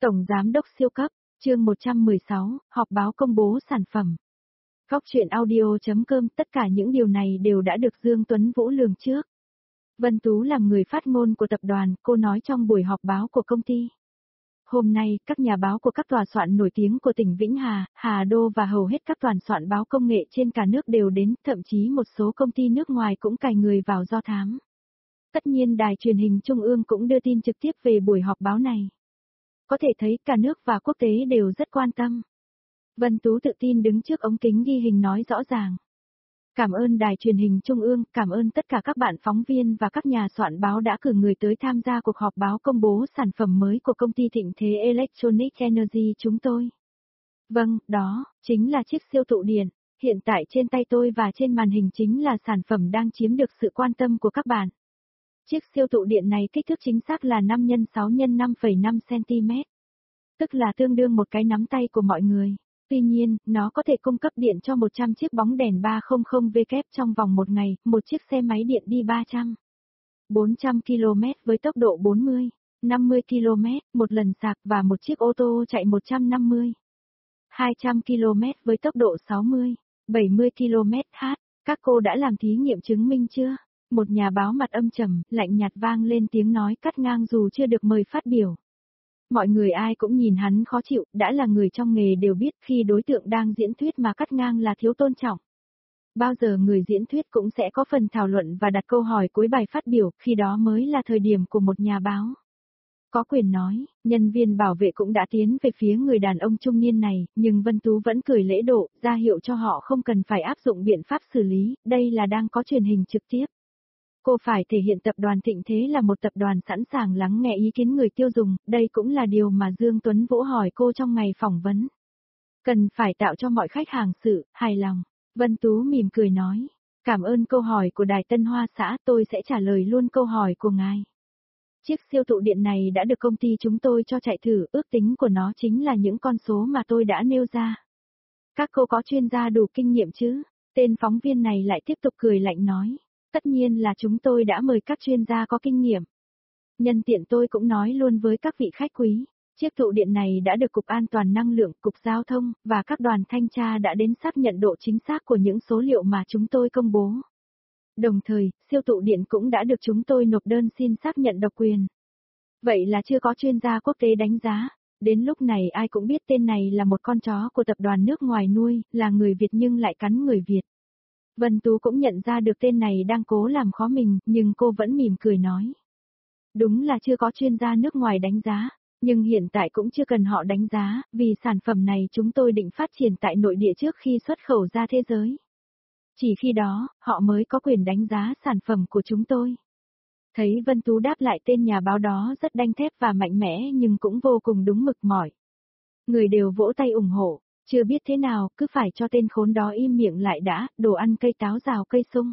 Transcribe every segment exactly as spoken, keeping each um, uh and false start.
Tổng Giám đốc siêu cấp, chương một trăm mười sáu, họp báo công bố sản phẩm. Góc truyện audio chấm com, tất cả những điều này đều đã được Dương Tuấn Vũ lường trước. Vân Tú làm người phát ngôn của tập đoàn, cô nói trong buổi họp báo của công ty. Hôm nay, các nhà báo của các tòa soạn nổi tiếng của tỉnh Vĩnh Hà, Hà Đô và hầu hết các tòa soạn báo công nghệ trên cả nước đều đến, thậm chí một số công ty nước ngoài cũng cài người vào do thám. Tất nhiên đài truyền hình Trung ương cũng đưa tin trực tiếp về buổi họp báo này. Có thể thấy cả nước và quốc tế đều rất quan tâm. Vân Tú tự tin đứng trước ống kính ghi hình nói rõ ràng. Cảm ơn đài truyền hình Trung ương, cảm ơn tất cả các bạn phóng viên và các nhà soạn báo đã cử người tới tham gia cuộc họp báo công bố sản phẩm mới của công ty Thịnh Thế Electronic Energy chúng tôi. Vâng, đó, chính là chiếc siêu tụ điện. Hiện tại trên tay tôi và trên màn hình chính là sản phẩm đang chiếm được sự quan tâm của các bạn. Chiếc siêu tụ điện này kích thước chính xác là năm nhân sáu nhân năm phẩy năm xăng-ti-mét. Tức là tương đương một cái nắm tay của mọi người. Tuy nhiên, nó có thể cung cấp điện cho một trăm chiếc bóng đèn ba trăm vông trong vòng một ngày, một chiếc xe máy điện đi ba trăm, bốn trăm ki lô mét với tốc độ bốn mươi, năm mươi ki lô mét một lần sạc và một chiếc ô tô chạy một trăm năm mươi, hai trăm ki lô mét với tốc độ sáu mươi, bảy mươi ki lô mét h. Các cô đã làm thí nghiệm chứng minh chưa? Một nhà báo mặt âm trầm, lạnh nhạt vang lên tiếng nói cắt ngang dù chưa được mời phát biểu. Mọi người ai cũng nhìn hắn khó chịu, đã là người trong nghề đều biết khi đối tượng đang diễn thuyết mà cắt ngang là thiếu tôn trọng. Bao giờ người diễn thuyết cũng sẽ có phần thảo luận và đặt câu hỏi cuối bài phát biểu, khi đó mới là thời điểm của một nhà báo. Có quyền nói, nhân viên bảo vệ cũng đã tiến về phía người đàn ông trung niên này, nhưng Vân Tú vẫn cười lễ độ, ra hiệu cho họ không cần phải áp dụng biện pháp xử lý, đây là đang có truyền hình trực tiếp. Cô phải thể hiện tập đoàn Thịnh Thế là một tập đoàn sẵn sàng lắng nghe ý kiến người tiêu dùng, đây cũng là điều mà Dương Tuấn Vũ hỏi cô trong ngày phỏng vấn. Cần phải tạo cho mọi khách hàng sự hài lòng. Vân Tú mỉm cười nói, cảm ơn câu hỏi của Đài Tân Hoa xã, tôi sẽ trả lời luôn câu hỏi của ngài. Chiếc siêu tụ điện này đã được công ty chúng tôi cho chạy thử, ước tính của nó chính là những con số mà tôi đã nêu ra. Các cô có chuyên gia đủ kinh nghiệm chứ? Tên phóng viên này lại tiếp tục cười lạnh nói. Tất nhiên là chúng tôi đã mời các chuyên gia có kinh nghiệm. Nhân tiện tôi cũng nói luôn với các vị khách quý, chiếc tụ điện này đã được Cục An toàn Năng lượng, Cục Giao thông, và các đoàn thanh tra đã đến xác nhận độ chính xác của những số liệu mà chúng tôi công bố. Đồng thời, siêu tụ điện cũng đã được chúng tôi nộp đơn xin xác nhận độc quyền. Vậy là chưa có chuyên gia quốc tế đánh giá. Đến lúc này ai cũng biết tên này là một con chó của tập đoàn nước ngoài nuôi, là người Việt nhưng lại cắn người Việt. Vân Tú cũng nhận ra được tên này đang cố làm khó mình, nhưng cô vẫn mỉm cười nói. Đúng là chưa có chuyên gia nước ngoài đánh giá, nhưng hiện tại cũng chưa cần họ đánh giá, vì sản phẩm này chúng tôi định phát triển tại nội địa trước khi xuất khẩu ra thế giới. Chỉ khi đó, họ mới có quyền đánh giá sản phẩm của chúng tôi. Thấy Vân Tú đáp lại tên nhà báo đó rất đanh thép và mạnh mẽ nhưng cũng vô cùng đúng mực mỏi. Người đều vỗ tay ủng hộ. Chưa biết thế nào, cứ phải cho tên khốn đó im miệng lại đã, đồ ăn cây táo rào cây sung.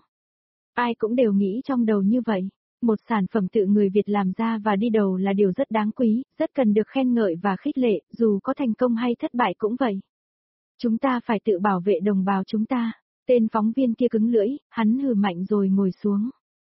Ai cũng đều nghĩ trong đầu như vậy. Một sản phẩm tự người Việt làm ra và đi đầu là điều rất đáng quý, rất cần được khen ngợi và khích lệ, dù có thành công hay thất bại cũng vậy. Chúng ta phải tự bảo vệ đồng bào chúng ta. Tên phóng viên kia cứng lưỡi, hắn hừ mạnh rồi ngồi xuống.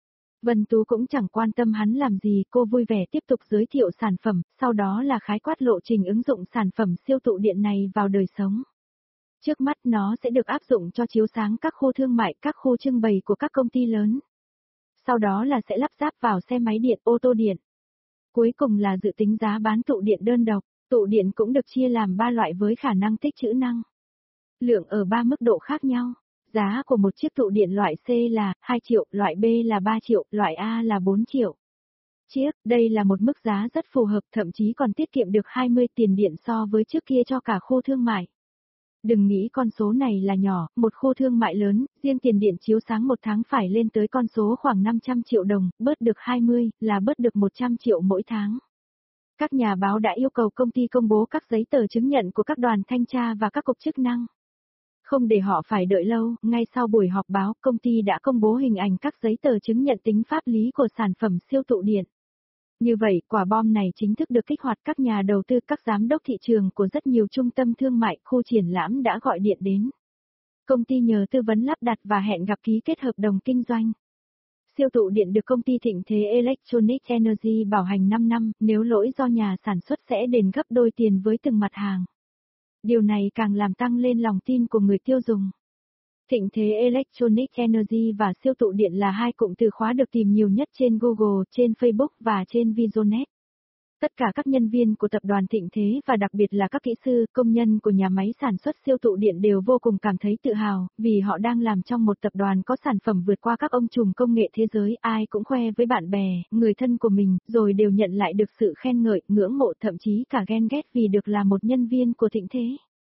Vân Tú cũng chẳng quan tâm hắn làm gì, cô vui vẻ tiếp tục giới thiệu sản phẩm, sau đó là khái quát lộ trình ứng dụng sản phẩm siêu tụ điện này vào đời sống. Trước mắt nó sẽ được áp dụng cho chiếu sáng các khu thương mại, các khu trưng bày của các công ty lớn. Sau đó là sẽ lắp ráp vào xe máy điện, ô tô điện. Cuối cùng là dự tính giá bán tụ điện đơn độc, tụ điện cũng được chia làm ba loại với khả năng tích trữ năng lượng ở ba mức độ khác nhau. Giá của một chiếc tụ điện loại C là hai triệu, loại B là ba triệu, loại A là bốn triệu. Chiếc, đây là một mức giá rất phù hợp, thậm chí còn tiết kiệm được hai mươi tiền điện so với trước kia cho cả khu thương mại. Đừng nghĩ con số này là nhỏ, một khu thương mại lớn, riêng tiền điện chiếu sáng một tháng phải lên tới con số khoảng năm trăm triệu đồng, bớt được hai mươi, là bớt được một trăm triệu mỗi tháng. Các nhà báo đã yêu cầu công ty công bố các giấy tờ chứng nhận của các đoàn thanh tra và các cục chức năng. Không để họ phải đợi lâu, ngay sau buổi họp báo, công ty đã công bố hình ảnh các giấy tờ chứng nhận tính pháp lý của sản phẩm siêu tụ điện. Như vậy, quả bom này chính thức được kích hoạt, các nhà đầu tư, các giám đốc thị trường của rất nhiều trung tâm thương mại, khu triển lãm đã gọi điện đến. Công ty nhờ tư vấn lắp đặt và hẹn gặp ký kết hợp đồng kinh doanh. Siêu tụ điện được công ty Thịnh Thế Electronic Energy bảo hành năm năm, nếu lỗi do nhà sản xuất sẽ đền gấp đôi tiền với từng mặt hàng. Điều này càng làm tăng lên lòng tin của người tiêu dùng. Thịnh Thế Electronic Energy và siêu tụ điện là hai cụm từ khóa được tìm nhiều nhất trên Google, trên Facebook và trên Visionet. Tất cả các nhân viên của tập đoàn Thịnh Thế và đặc biệt là các kỹ sư, công nhân của nhà máy sản xuất siêu tụ điện đều vô cùng cảm thấy tự hào, vì họ đang làm trong một tập đoàn có sản phẩm vượt qua các ông trùm công nghệ thế giới, ai cũng khoe với bạn bè, người thân của mình, rồi đều nhận lại được sự khen ngợi, ngưỡng mộ, thậm chí cả ghen ghét vì được là một nhân viên của Thịnh Thế.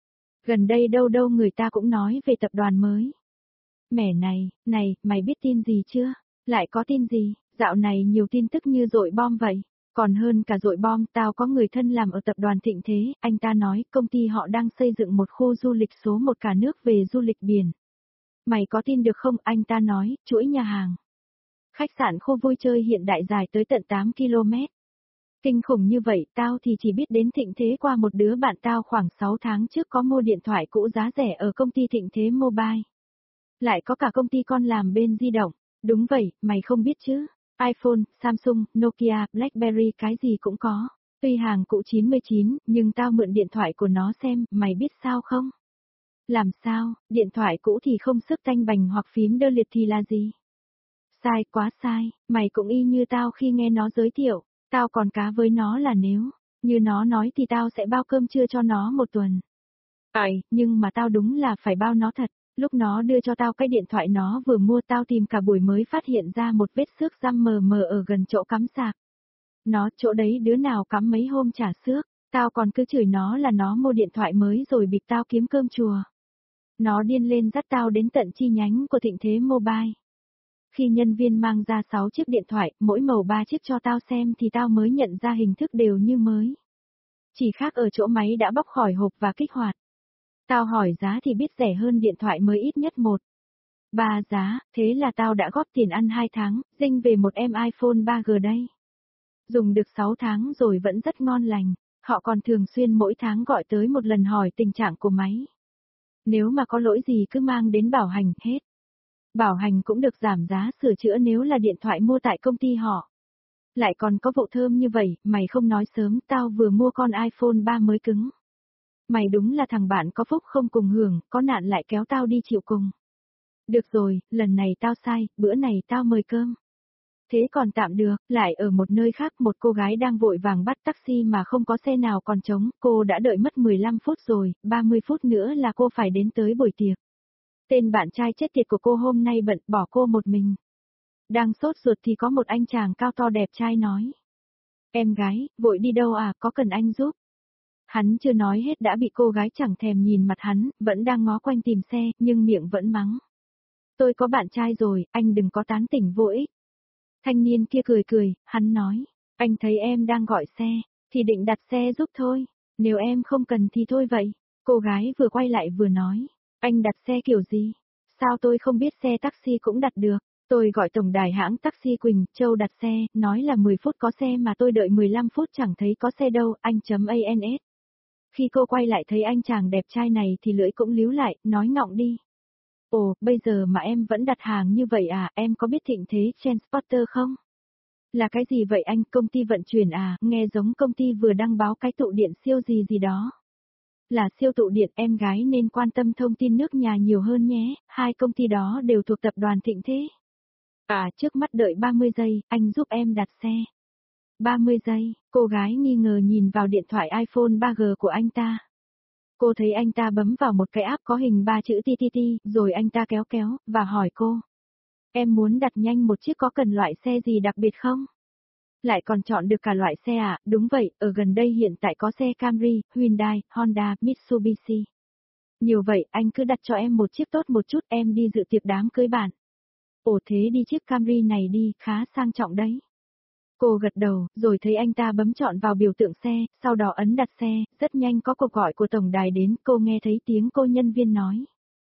Gần đây đâu đâu người ta cũng nói về tập đoàn mới. Mẻ này, này, mày biết tin gì chưa? Lại có tin gì? Dạo này nhiều tin tức như dội bom vậy. Còn hơn cả dội bom, tao có người thân làm ở tập đoàn Thịnh Thế, anh ta nói công ty họ đang xây dựng một khu du lịch số một cả nước về du lịch biển. Mày có tin được không? Anh ta nói, chuỗi nhà hàng, khách sạn, khu vui chơi hiện đại dài tới tận tám ki lô mét. Kinh khủng như vậy, tao thì chỉ biết đến Thịnh Thế qua một đứa bạn tao khoảng sáu tháng trước có mua điện thoại cũ giá rẻ ở công ty Thịnh Thế Mobile. Lại có cả công ty con làm bên di động. Đúng vậy, mày không biết chứ? iPhone, Samsung, Nokia, BlackBerry cái gì cũng có. Tuy hàng cũ chín mươi chín, nhưng tao mượn điện thoại của nó xem, mày biết sao không? Làm sao, điện thoại cũ thì không sức tanh bành hoặc phím đơ liệt thì là gì? Sai, quá sai, mày cũng y như tao khi nghe nó giới thiệu, tao còn cá với nó là nếu, như nó nói thì tao sẽ bao cơm trưa cho nó một tuần. Ấy, nhưng mà tao đúng là phải bao nó thật. Lúc nó đưa cho tao cái điện thoại nó vừa mua, tao tìm cả buổi mới phát hiện ra một vết xước răm mờ mờ ở gần chỗ cắm sạc. Nó, chỗ đấy đứa nào cắm mấy hôm chả xước, tao còn cứ chửi nó là nó mua điện thoại mới rồi bịp tao kiếm cơm chùa. Nó điên lên dắt tao đến tận chi nhánh của Thịnh Thế Mobile. Khi nhân viên mang ra sáu chiếc điện thoại, mỗi màu ba chiếc cho tao xem thì tao mới nhận ra hình thức đều như mới. Chỉ khác ở chỗ máy đã bóc khỏi hộp và kích hoạt. Tao hỏi giá thì biết rẻ hơn điện thoại mới ít nhất một. Ba giá, thế là tao đã góp tiền ăn hai tháng, dinh về một em iPhone ba G đây. Dùng được sáu tháng rồi vẫn rất ngon lành, họ còn thường xuyên mỗi tháng gọi tới một lần hỏi tình trạng của máy. Nếu mà có lỗi gì cứ mang đến bảo hành hết. Bảo hành cũng được giảm giá sửa chữa nếu là điện thoại mua tại công ty họ. Lại còn có vụ thơm như vậy, mày không nói sớm, tao vừa mua con iPhone ba mới cứng. Mày đúng là thằng bạn có phúc không cùng hưởng, có nạn lại kéo tao đi chịu cùng. Được rồi, lần này tao sai, bữa này tao mời cơm. Thế còn tạm được, lại ở một nơi khác một cô gái đang vội vàng bắt taxi mà không có xe nào còn trống, cô đã đợi mất mười lăm phút rồi, ba mươi phút nữa là cô phải đến tới buổi tiệc. Tên bạn trai chết tiệt của cô hôm nay bận, bỏ cô một mình. Đang sốt ruột thì có một anh chàng cao to đẹp trai nói. Em gái, vội đi đâu à, có cần anh giúp? Hắn chưa nói hết đã bị cô gái chẳng thèm nhìn mặt hắn, vẫn đang ngó quanh tìm xe, nhưng miệng vẫn mắng. Tôi có bạn trai rồi, anh đừng có tán tỉnh vô ích. Thanh niên kia cười cười, hắn nói. Anh thấy em đang gọi xe, thì định đặt xe giúp thôi. Nếu em không cần thì thôi vậy. Cô gái vừa quay lại vừa nói. Anh đặt xe kiểu gì? Sao tôi không biết xe taxi cũng đặt được? Tôi gọi tổng đài hãng taxi Quỳnh Châu đặt xe, nói là mười phút có xe mà tôi đợi mười lăm phút chẳng thấy có xe đâu, anh chấm ans. Khi cô quay lại thấy anh chàng đẹp trai này thì lưỡi cũng líu lại, nói ngọng đi. Ồ, bây giờ mà em vẫn đặt hàng như vậy à, em có biết Thịnh Thế Transporter không? Là cái gì vậy anh, công ty vận chuyển à, nghe giống công ty vừa đăng báo cái tụ điện siêu gì gì đó. Là siêu tụ điện, em gái nên quan tâm thông tin nước nhà nhiều hơn nhé, hai công ty đó đều thuộc tập đoàn Thịnh Thế. À, trước mắt đợi ba mươi giây, anh giúp em đặt xe. ba mươi giây, cô gái nghi ngờ nhìn vào điện thoại iPhone ba G của anh ta. Cô thấy anh ta bấm vào một cái app có hình ba chữ tê tê tê, rồi anh ta kéo kéo, và hỏi cô. Em muốn đặt nhanh một chiếc có cần loại xe gì đặc biệt không? Lại còn chọn được cả loại xe à, đúng vậy, ở gần đây hiện tại có xe Camry, Hyundai, Honda, Mitsubishi. Nhiều vậy, anh cứ đặt cho em một chiếc tốt một chút, em đi dự tiệc đám cưới bạn. Ồ thế đi chiếc Camry này đi, khá sang trọng đấy. Cô gật đầu, rồi thấy anh ta bấm chọn vào biểu tượng xe, sau đó ấn đặt xe, rất nhanh có cuộc gọi của tổng đài đến, cô nghe thấy tiếng cô nhân viên nói.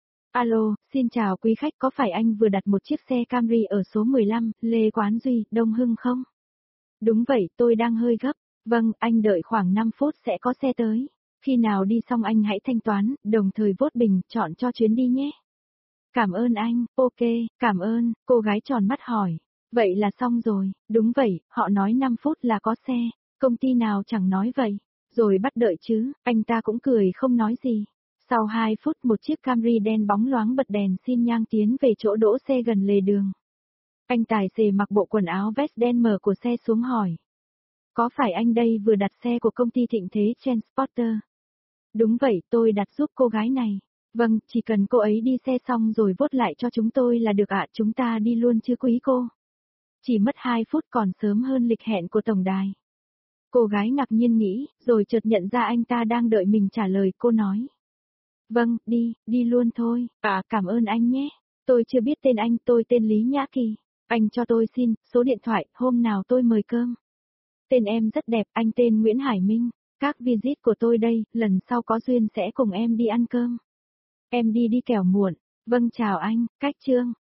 Alo, xin chào quý khách, có phải anh vừa đặt một chiếc xe Camry ở số mười lăm, Lê Quán Duy, Đông Hưng không? Đúng vậy, tôi đang hơi gấp. Vâng, anh đợi khoảng năm phút sẽ có xe tới. Khi nào đi xong anh hãy thanh toán, đồng thời vote bình, chọn cho chuyến đi nhé. Cảm ơn anh, ok, cảm ơn, cô gái tròn mắt hỏi. Vậy là xong rồi, đúng vậy, họ nói năm phút là có xe, công ty nào chẳng nói vậy. Rồi bắt đợi chứ, anh ta cũng cười không nói gì. Sau hai phút một chiếc Camry đen bóng loáng bật đèn xin nhang tiến về chỗ đỗ xe gần lề đường. Anh tài xế mặc bộ quần áo vest đen mở của xe xuống hỏi. Có phải anh đây vừa đặt xe của công ty Thịnh Thế Transporter? Đúng vậy, tôi đặt giúp cô gái này. Vâng, chỉ cần cô ấy đi xe xong rồi vốt lại cho chúng tôi là được ạ, chúng ta đi luôn chứ quý cô. Chỉ mất hai phút còn sớm hơn lịch hẹn của tổng đài. Cô gái ngạc nhiên nghĩ, rồi chợt nhận ra anh ta đang đợi mình trả lời, cô nói. Vâng, đi, đi luôn thôi, à cảm ơn anh nhé. Tôi chưa biết tên anh, tôi tên Lý Nhã Kỳ. Anh cho tôi xin, số điện thoại, hôm nào tôi mời cơm. Tên em rất đẹp, anh tên Nguyễn Hải Minh. Các visit của tôi đây, lần sau có duyên sẽ cùng em đi ăn cơm. Em đi đi kẻo muộn. Vâng chào anh, cách Trương.